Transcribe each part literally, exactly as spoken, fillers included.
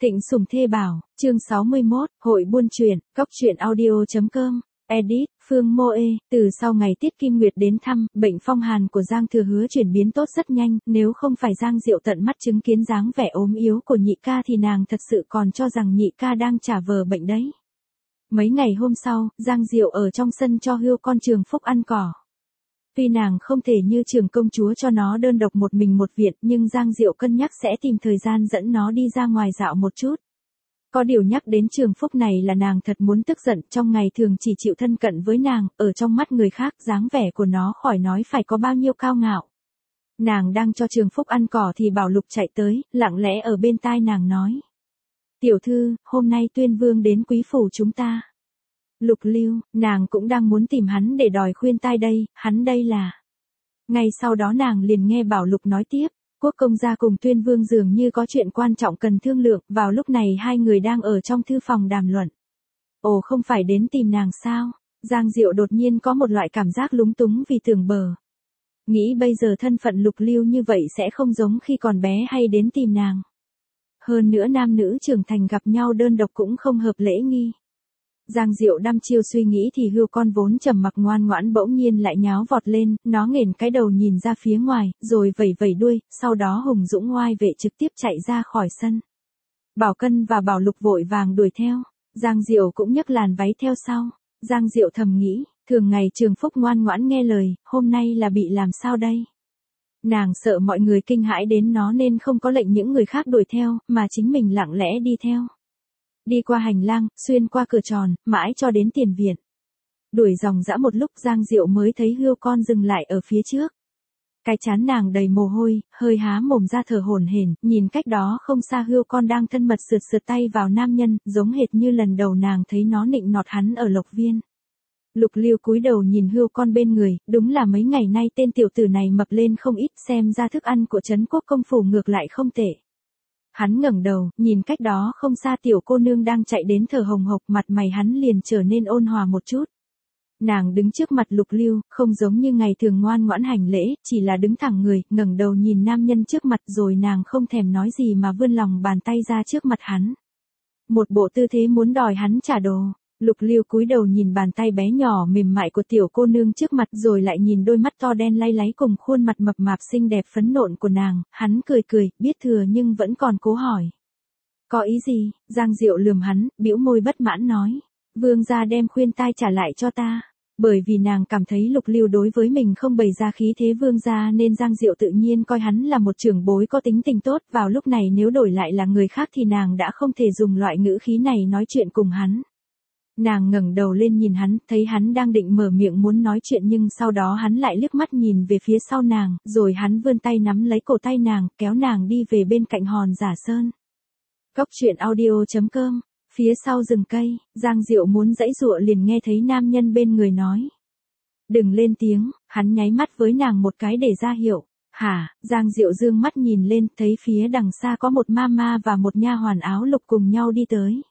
Thịnh Sủng Thê Bảo, chương sáu mươi mốt, Hội Buôn Truyện, Cóc Truyện Audio chấm com, Edit, Phương Mô Ê, từ sau ngày Tiết Kim Nguyệt đến thăm, bệnh phong hàn của Giang Thừa Hứa chuyển biến tốt rất nhanh, nếu không phải Giang Diệu tận mắt chứng kiến dáng vẻ ốm yếu của nhị ca thì nàng thật sự còn cho rằng nhị ca đang trả vờ bệnh đấy. Mấy ngày hôm sau, Giang Diệu ở trong sân cho hươu con Trường Phúc ăn cỏ. Tuy nàng không thể như Trường công chúa cho nó đơn độc một mình một viện, nhưng Giang Diệu cân nhắc sẽ tìm thời gian dẫn nó đi ra ngoài dạo một chút. Có điều nhắc đến Trường Phúc này là nàng thật muốn tức giận, trong ngày thường chỉ chịu thân cận với nàng, ở trong mắt người khác dáng vẻ của nó khỏi nói phải có bao nhiêu cao ngạo. Nàng đang cho Trường Phúc ăn cỏ thì Bảo Lục chạy tới, lặng lẽ ở bên tai nàng nói. Tiểu thư, hôm nay Tuyên Vương đến quý phủ chúng ta. Lục Lưu, nàng cũng đang muốn tìm hắn để đòi khuyên tai đây, hắn đây là. Ngay sau đó nàng liền nghe Bảo Lục nói tiếp, Quốc công gia cùng Tuyên Vương dường như có chuyện quan trọng cần thương lượng, vào lúc này hai người đang ở trong thư phòng đàm luận. Ồ, không phải đến tìm nàng sao? Giang Diệu đột nhiên có một loại cảm giác lúng túng vì tưởng bờ. Nghĩ bây giờ thân phận Lục Lưu như vậy sẽ không giống khi còn bé hay đến tìm nàng. Hơn nữa nam nữ trưởng thành gặp nhau đơn độc cũng không hợp lễ nghi. Giang Diệu đăm chiêu suy nghĩ thì hươu con vốn trầm mặc ngoan ngoãn bỗng nhiên lại nháo vọt lên, nó nghển cái đầu nhìn ra phía ngoài, rồi vẩy vẩy đuôi, sau đó hùng dũng oai vệ trực tiếp chạy ra khỏi sân. Bảo Cân và Bảo Lục vội vàng đuổi theo, Giang Diệu cũng nhấc làn váy theo sau. Giang Diệu thầm nghĩ, thường ngày Trường Phúc ngoan ngoãn nghe lời, hôm nay là bị làm sao đây? Nàng sợ mọi người kinh hãi đến nó nên không có lệnh những người khác đuổi theo, mà chính mình lặng lẽ đi theo. Đi qua hành lang, xuyên qua cửa tròn, mãi cho đến tiền viện. Đuổi dòng dã một lúc Giang Diệu mới thấy hươu con dừng lại ở phía trước. Cái trán nàng đầy mồ hôi, hơi há mồm ra thở hổn hển, nhìn cách đó không xa hươu con đang thân mật sượt sượt tay vào nam nhân, giống hệt như lần đầu nàng thấy nó nịnh nọt hắn ở Lộc Viên. Lục Lưu cúi đầu nhìn hươu con bên người, đúng là mấy ngày nay tên tiểu tử này mập lên không ít, xem ra thức ăn của Trấn Quốc công phủ ngược lại không tệ. Hắn ngẩng đầu, nhìn cách đó không xa tiểu cô nương đang chạy đến thở hồng hộc, mặt mày hắn liền trở nên ôn hòa một chút. Nàng đứng trước mặt Lục Lưu, không giống như ngày thường ngoan ngoãn hành lễ, chỉ là đứng thẳng người, ngẩng đầu nhìn nam nhân trước mặt rồi nàng không thèm nói gì mà vươn lòng bàn tay ra trước mặt hắn. Một bộ tư thế muốn đòi hắn trả đồ. Lục Lưu cúi đầu nhìn bàn tay bé nhỏ mềm mại của tiểu cô nương trước mặt rồi lại nhìn đôi mắt to đen lay láy cùng khuôn mặt mập mạp xinh đẹp phấn nộn của nàng, hắn cười cười, biết thừa nhưng vẫn còn cố hỏi. Có ý gì? Giang Diệu lườm hắn, bĩu môi bất mãn nói. Vương gia đem khuyên tai trả lại cho ta. Bởi vì nàng cảm thấy Lục Lưu đối với mình không bày ra khí thế vương gia nên Giang Diệu tự nhiên coi hắn là một trưởng bối có tính tình tốt, vào lúc này nếu đổi lại là người khác thì nàng đã không thể dùng loại ngữ khí này nói chuyện cùng hắn. Nàng ngẩng đầu lên nhìn hắn, thấy hắn đang định mở miệng muốn nói chuyện nhưng sau đó hắn lại liếc mắt nhìn về phía sau nàng, rồi hắn vươn tay nắm lấy cổ tay nàng, kéo nàng đi về bên cạnh hòn giả sơn. Cóc Truyện Audio chấm com, phía sau rừng cây, Giang Diệu muốn giãy giụa liền nghe thấy nam nhân bên người nói. Đừng lên tiếng, hắn nháy mắt với nàng một cái để ra hiệu. Hả? Giang Diệu dương mắt nhìn lên, thấy phía đằng xa có một mama và một nha hoàn áo lục cùng nhau đi tới.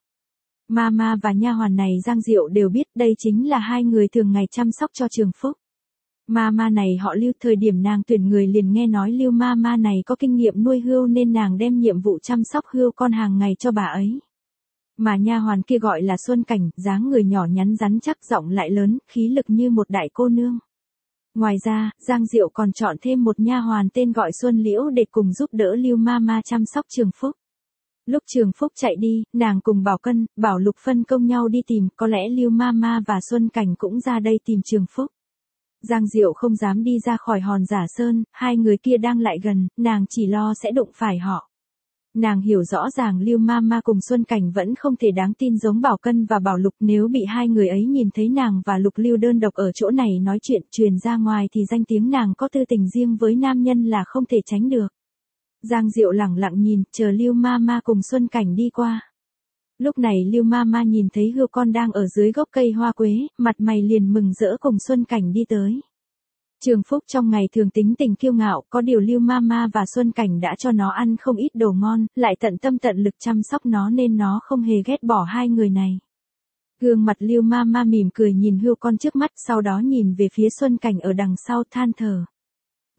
Mama và nha hoàn này Giang Diệu đều biết đây chính là hai người thường ngày chăm sóc cho Trường Phúc. Mama này họ Lưu, thời điểm nàng tuyển người liền nghe nói Lưu mama này có kinh nghiệm nuôi hươu nên nàng đem nhiệm vụ chăm sóc hươu con hàng ngày cho bà ấy. Mà nha hoàn kia gọi là Xuân Cảnh, dáng người nhỏ nhắn rắn chắc, giọng lại lớn, khí lực như một đại cô nương. Ngoài ra, Giang Diệu còn chọn thêm một nha hoàn tên gọi Xuân Liễu để cùng giúp đỡ Lưu mama chăm sóc Trường Phúc. Lúc Trường Phúc chạy đi, nàng cùng Bảo Cân, Bảo Lục phân công nhau đi tìm, có lẽ Lưu Mama và Xuân Cảnh cũng ra đây tìm Trường Phúc. Giang Diệu không dám đi ra khỏi hòn giả sơn, hai người kia đang lại gần, nàng chỉ lo sẽ đụng phải họ. Nàng hiểu rõ ràng Lưu Mama cùng Xuân Cảnh vẫn không thể đáng tin giống Bảo Cân và Bảo Lục, nếu bị hai người ấy nhìn thấy nàng và Lục Lưu đơn độc ở chỗ này nói chuyện truyền ra ngoài thì danh tiếng nàng có tư tình riêng với nam nhân là không thể tránh được. Giang Diệu lẳng lặng nhìn, chờ Lưu Mama cùng Xuân Cảnh đi qua. Lúc này Lưu Mama nhìn thấy hươu con đang ở dưới gốc cây hoa quế, mặt mày liền mừng rỡ cùng Xuân Cảnh đi tới. Trường Phúc trong ngày thường tính tình kiêu ngạo, có điều Lưu Mama và Xuân Cảnh đã cho nó ăn không ít đồ ngon, lại tận tâm tận lực chăm sóc nó nên nó không hề ghét bỏ hai người này. Gương mặt Lưu Mama mỉm cười nhìn hươu con trước mắt, sau đó nhìn về phía Xuân Cảnh ở đằng sau than thở.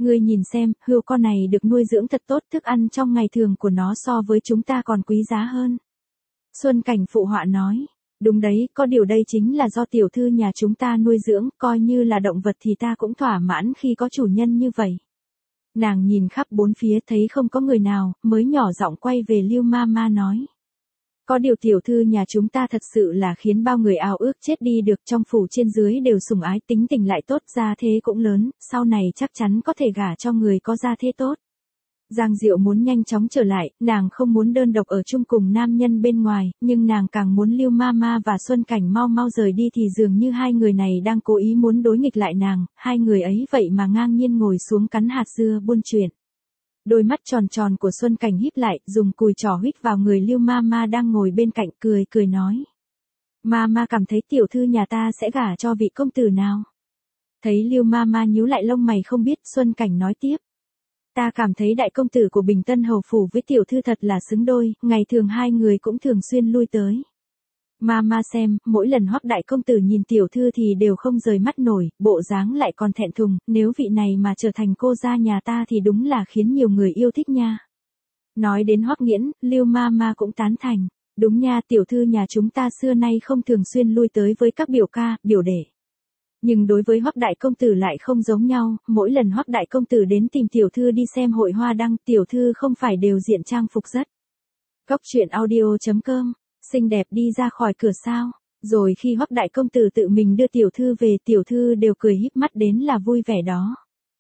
Ngươi nhìn xem, hươu con này được nuôi dưỡng thật tốt, thức ăn trong ngày thường của nó so với chúng ta còn quý giá hơn. Xuân Cảnh phụ họa nói, đúng đấy, có điều đây chính là do tiểu thư nhà chúng ta nuôi dưỡng, coi như là động vật thì ta cũng thỏa mãn khi có chủ nhân như vậy. Nàng nhìn khắp bốn phía thấy không có người nào, mới nhỏ giọng quay về Lưu Mama nói. Có điều tiểu thư nhà chúng ta thật sự là khiến bao người ao ước chết đi được, trong phủ trên dưới đều sủng ái, tính tình lại tốt, gia thế cũng lớn, sau này chắc chắn có thể gả cho người có gia thế tốt. Giang Diệu muốn nhanh chóng trở lại, nàng không muốn đơn độc ở chung cùng nam nhân bên ngoài, nhưng nàng càng muốn Lưu Mama và Xuân Cảnh mau mau rời đi thì dường như hai người này đang cố ý muốn đối nghịch lại nàng, hai người ấy vậy mà ngang nhiên ngồi xuống cắn hạt dưa buôn chuyện. Đôi mắt tròn tròn của Xuân Cảnh híp lại, dùng cùi trỏ huých vào người Lưu Mama đang ngồi bên cạnh, cười cười nói. Mama cảm thấy tiểu thư nhà ta sẽ gả cho vị công tử nào? Thấy Lưu Mama nhíu lại lông mày không biết, Xuân Cảnh nói tiếp. Ta cảm thấy đại công tử của Bình Tân Hầu Phủ với tiểu thư thật là xứng đôi, ngày thường hai người cũng thường xuyên lui tới. Mama xem, mỗi lần Hoắc đại công tử nhìn tiểu thư thì đều không rời mắt nổi, bộ dáng lại còn thẹn thùng, nếu vị này mà trở thành cô gia nhà ta thì đúng là khiến nhiều người yêu thích nha. Nói đến Hoắc Nghiễn, Lưu Mama cũng tán thành, đúng nha, tiểu thư nhà chúng ta xưa nay không thường xuyên lui tới với các biểu ca, biểu đệ. Nhưng đối với Hoắc đại công tử lại không giống nhau, mỗi lần Hoắc đại công tử đến tìm tiểu thư đi xem hội hoa đăng, tiểu thư không phải đều diện trang phục rất. Cóc truyện audio chấm com, xinh đẹp đi ra khỏi cửa sao, rồi khi Hoắc đại công tử tự mình đưa tiểu thư về, tiểu thư đều cười híp mắt đến là vui vẻ đó.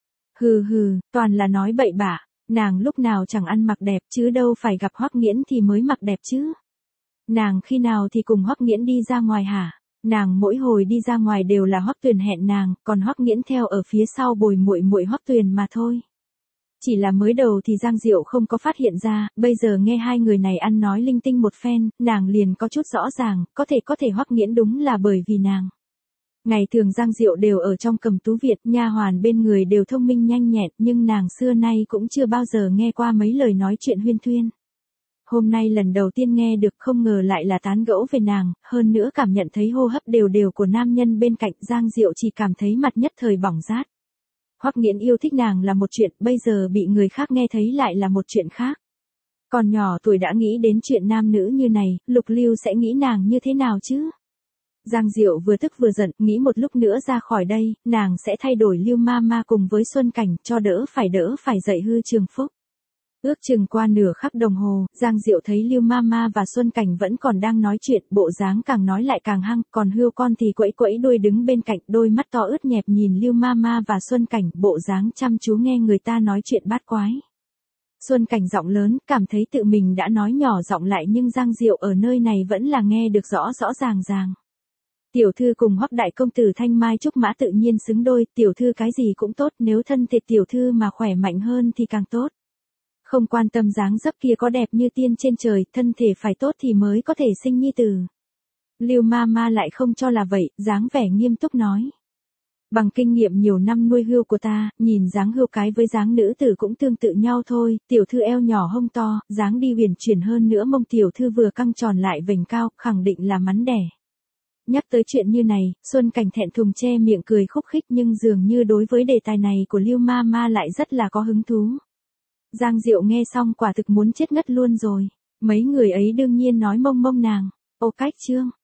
Hừ hừ, toàn là nói bậy bạ, nàng lúc nào chẳng ăn mặc đẹp chứ đâu phải gặp Hoắc Nghiễn thì mới mặc đẹp chứ. Nàng khi nào thì cùng Hoắc Nghiễn đi ra ngoài hả? Nàng mỗi hồi đi ra ngoài đều là Hoắc Tuyền hẹn nàng, còn Hoắc Nghiễn theo ở phía sau bồi muội muội Hoắc Tuyền mà thôi. Chỉ là mới đầu thì Giang Diệu không có phát hiện ra, bây giờ nghe hai người này ăn nói linh tinh một phen, nàng liền có chút rõ ràng, có thể có thể Hoắc Nghiễn đúng là bởi vì nàng. Ngày thường Giang Diệu đều ở trong Cầm Tú Việt, nha hoàn bên người đều thông minh nhanh nhẹn, nhưng nàng xưa nay cũng chưa bao giờ nghe qua mấy lời nói chuyện huyên thuyên. Hôm nay lần đầu tiên nghe được, không ngờ lại là tán gẫu về nàng, hơn nữa cảm nhận thấy hô hấp đều đều của nam nhân bên cạnh, Giang Diệu chỉ cảm thấy mặt nhất thời bỏng rát. Hoắc Nghiễn yêu thích nàng là một chuyện, bây giờ bị người khác nghe thấy lại là một chuyện khác. Còn nhỏ tuổi đã nghĩ đến chuyện nam nữ như này, Lục Lưu sẽ nghĩ nàng như thế nào chứ? Giang Diệu vừa tức vừa giận, nghĩ một lúc nữa ra khỏi đây, nàng sẽ thay đổi Lưu Mama cùng với Xuân Cảnh, cho đỡ phải đỡ phải dậy hư Trường Phúc. Ước chừng qua nửa khắc đồng hồ, Giang Diệu thấy Lưu Mama và Xuân Cảnh vẫn còn đang nói chuyện, bộ dáng càng nói lại càng hăng, còn hươu con thì quẫy quẫy đuôi đứng bên cạnh, đôi mắt to ướt nhẹp nhìn Lưu Mama và Xuân Cảnh, bộ dáng chăm chú nghe người ta nói chuyện bát quái. Xuân Cảnh giọng lớn, cảm thấy tự mình đã nói nhỏ giọng lại nhưng Giang Diệu ở nơi này vẫn là nghe được rõ rõ ràng ràng. Tiểu thư cùng Hoắc đại công tử thanh mai trúc mã tự nhiên xứng đôi, tiểu thư cái gì cũng tốt, nếu thân thể tiểu thư mà khỏe mạnh hơn thì càng tốt. Không quan tâm dáng dấp kia có đẹp như tiên trên trời, thân thể phải tốt thì mới có thể sinh nhi tử. Lưu Mama lại không cho là vậy, dáng vẻ nghiêm túc nói. Bằng kinh nghiệm nhiều năm nuôi hươu của ta, nhìn dáng hươu cái với dáng nữ tử cũng tương tự nhau thôi, tiểu thư eo nhỏ hông to, dáng đi huyền chuyển hơn nữa, mông tiểu thư vừa căng tròn lại vành cao, khẳng định là mắn đẻ. Nhắc tới chuyện như này, Xuân Cảnh thẹn thùng che miệng cười khúc khích, nhưng dường như đối với đề tài này của Lưu Mama lại rất là có hứng thú. Giang Diệu nghe xong quả thực muốn chết ngất luôn rồi. Mấy người ấy đương nhiên nói mông mông nàng. Ô cách chương.